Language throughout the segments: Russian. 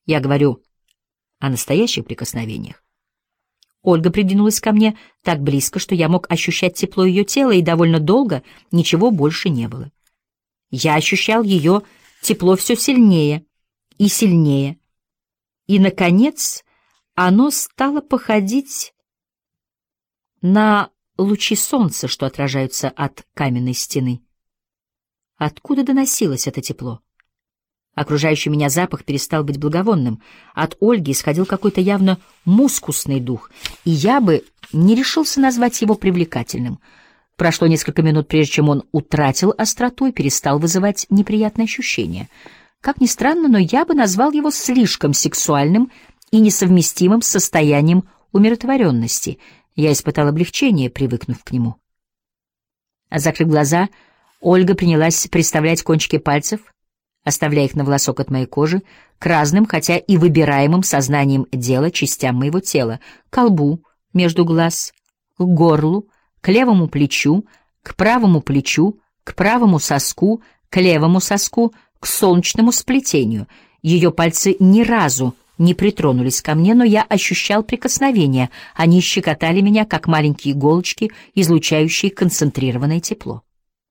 Я говорю о настоящих прикосновениях. Ольга придвинулась ко мне так близко, что я мог ощущать тепло ее тела, и довольно долго ничего больше не было. Я ощущал ее тепло все сильнее и сильнее, и, наконец, оно стало походить на лучи солнца, что отражаются от каменной стены. Откуда доносилось это тепло? Окружающий меня запах перестал быть благовонным. От Ольги исходил какой-то явно мускусный дух, и я бы не решился назвать его привлекательным. Прошло несколько минут, прежде чем он утратил остроту и перестал вызывать неприятные ощущения. Как ни странно, но я бы назвал его слишком сексуальным и несовместимым с состоянием умиротворенности. Я испытал облегчение, привыкнув к нему. Закрыв глаза, Ольга принялась представлять кончики пальцев, оставляя их на волосок от моей кожи, к разным, хотя и выбираемым сознанием дела частям моего тела, к лбу, между глаз, к горлу, к левому плечу, к правому плечу, к правому соску, к левому соску, к солнечному сплетению. Ее пальцы ни разу не притронулись ко мне, но я ощущал прикосновения. Они щекотали меня, как маленькие иголочки, излучающие концентрированное тепло.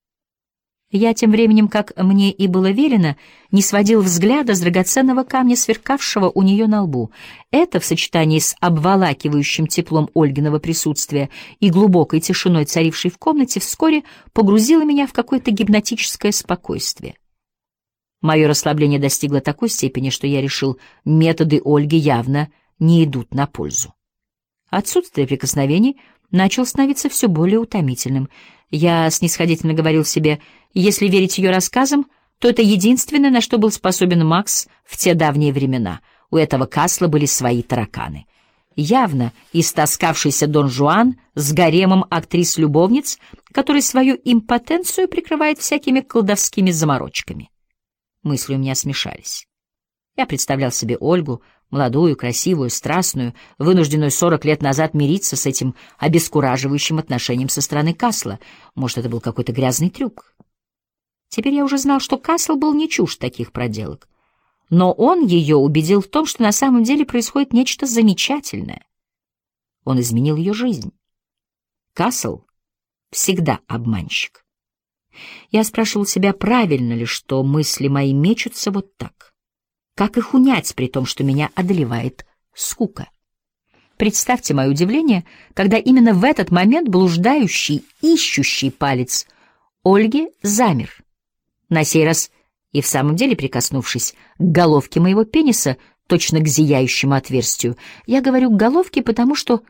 Я тем временем, как мне и было велено, не сводил взгляда с драгоценного камня, сверкавшего у нее на лбу. Это, в сочетании с обволакивающим теплом Ольгиного присутствия и глубокой тишиной, царившей в комнате, вскоре погрузило меня в какое-то гипнотическое спокойствие. Мое расслабление достигло такой степени, что я решил, методы Ольги явно не идут на пользу. Отсутствие прикосновений начало становиться все более утомительным. Я снисходительно говорил себе, если верить ее рассказам, то это единственное, на что был способен Макс в те давние времена. У этого Касла были свои тараканы. Явно истоскавшийся Дон Жуан с гаремом актрис-любовниц, который свою импотенцию прикрывает всякими колдовскими заморочками. Мысли у меня смешались. Я представлял себе Ольгу, молодую, красивую, страстную, вынужденную 40 лет назад мириться с этим обескураживающим отношением со стороны Касла. Может, это был какой-то грязный трюк. Теперь я уже знал, что Касл был не чужд таких проделок. Но он ее убедил в том, что на самом деле происходит нечто замечательное. Он изменил ее жизнь. Касл всегда обманщик. Я спрашивал себя, правильно ли, что мысли мои мечутся вот так. Как их унять, при том, что меня одолевает скука? Представьте мое удивление, когда именно в этот момент блуждающий, ищущий палец Ольги замер. На сей раз и в самом деле прикоснувшись к головке моего пениса, точно к зияющему отверстию. Я говорю «головке», потому что,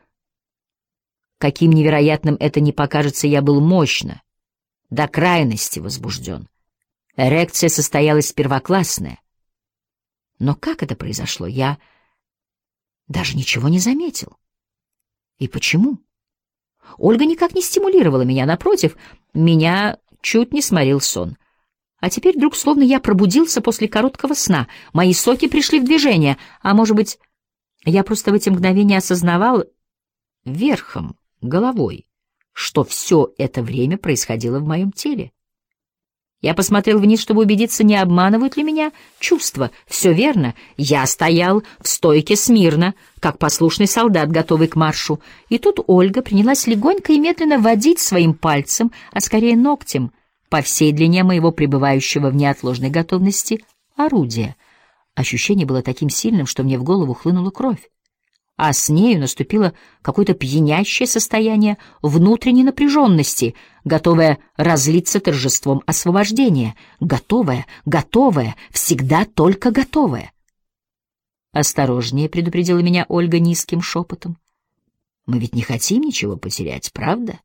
каким невероятным это ни покажется, я был мощно, до крайности возбужден. Эрекция состоялась первоклассная. Но как это произошло, я даже ничего не заметил. И почему? Ольга никак не стимулировала меня, напротив, меня чуть не сморил сон. А теперь вдруг, словно я пробудился после короткого сна, мои соки пришли в движение, а может быть, я просто в эти мгновения осознавал верхом, головой, что все это время происходило в моем теле. Я посмотрел вниз, чтобы убедиться, не обманывают ли меня чувства. Все верно, я стоял в стойке смирно, как послушный солдат, готовый к маршу. И тут Ольга принялась легонько и медленно водить своим пальцем, а скорее ногтем, по всей длине моего пребывающего в неотложной готовности орудия. Ощущение было таким сильным, что мне в голову хлынула кровь. А с нею наступило какое-то пьянящее состояние внутренней напряженности, готовое разлиться торжеством освобождения, готовое, всегда только готовое. «Осторожнее», — предупредила меня Ольга низким шепотом. «Мы ведь не хотим ничего потерять, правда?»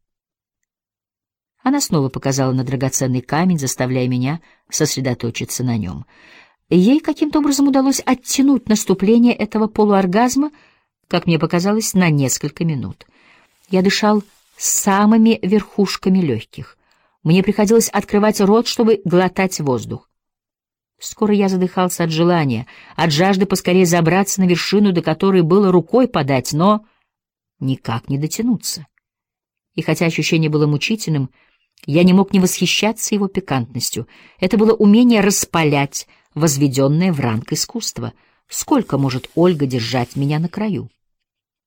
Она снова показала на драгоценный камень, заставляя меня сосредоточиться на нем. Ей каким-то образом удалось оттянуть наступление этого полуоргазма, как мне показалось, на несколько минут. Я дышал самыми верхушками легких. Мне приходилось открывать рот, чтобы глотать воздух. Скоро я задыхался от желания, от жажды поскорее забраться на вершину, до которой было рукой подать, но никак не дотянуться. И хотя ощущение было мучительным, я не мог не восхищаться его пикантностью. Это было умение распалять, возведенное в ранг искусства. сколько может Ольга держать меня на краю.